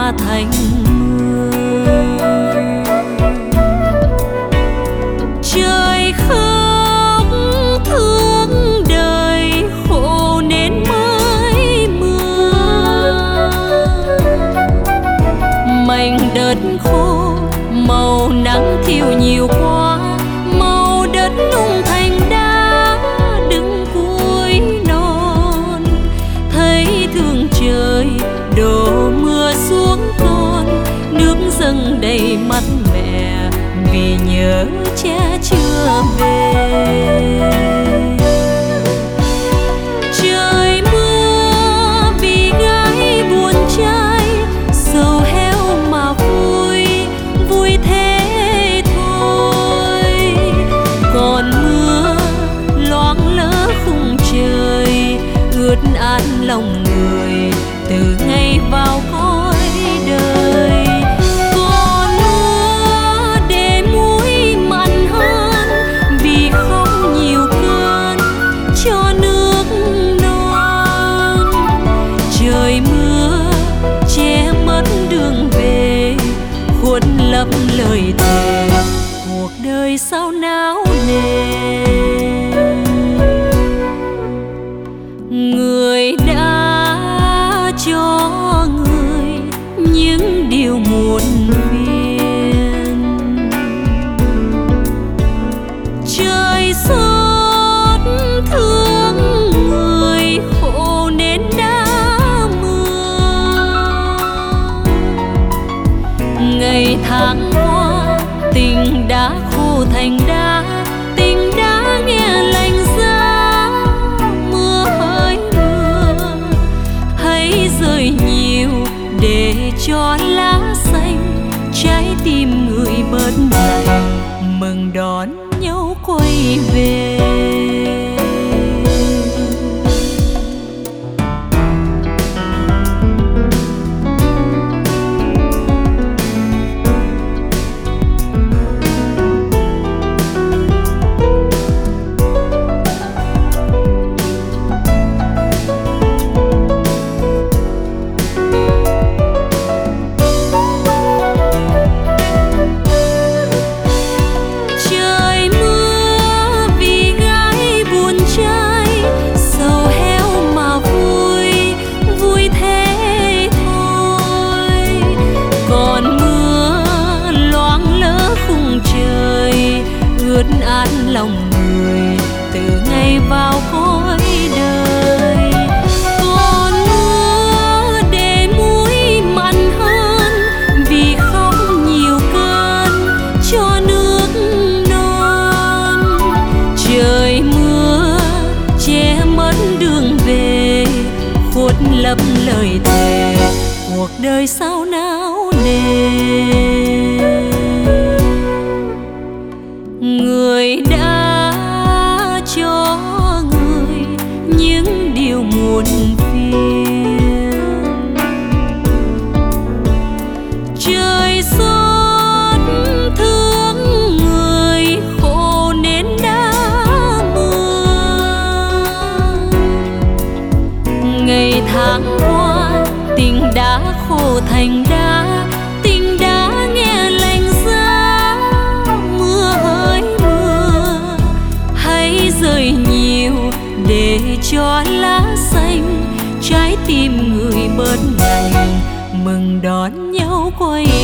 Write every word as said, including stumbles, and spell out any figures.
hòa thành mưa. Trời khóc thương đời khổ nên mới mưa. Mảnh đất khô màu nắng thiêu nhiều quá, màu đất nung thành đá đứng cuối non. Thấy thương trời đổ mưa xuống con, nước dâng đầy mắt mẹ vì nhớ cha chưa về. Trời mưa vì gái buồn trai, sầu heo mà vui, vui thế thôi. Còn mưa loáng lỡ khung trời, ướt át lòng người từ ngày vào cõi đời. Còn mưa để muối mặn hơn, vì không nhiều cơn cho nước non. Trời mưa che mất đường về, khuất lấp lời thề cuộc đời sao náo nề. Người đã cho người những điều muộn phiền, trời xót thương người khổ nên đã mưa. Ngày tháng qua tình đã khô thành đá, tình đã nghe lạnh giá. Mưa hỡi mưa hãy rơi nhiều để cho lá xanh, trái tim người bớt lạnh mừng đón nhau quay về. Ướt át lòng người từ ngày vào cõi đời. Còn mưa để muối mặn hơn, vì không nhiều cơn cho nước non. Trời mưa che mất đường về, khuất lấp lời thề cuộc đời sao náo nề. Người đã cho người những điều muộn phiền, trời xót thương người khổ nên đã mưa. Ngày tháng qua tình đã khô thành đá, tình đã nghe lạnh giá. Mưa hỡi mưa hãy rơi nhiều để cho lá xanh, trái tim người bớt lạnh mừng đón nhau quay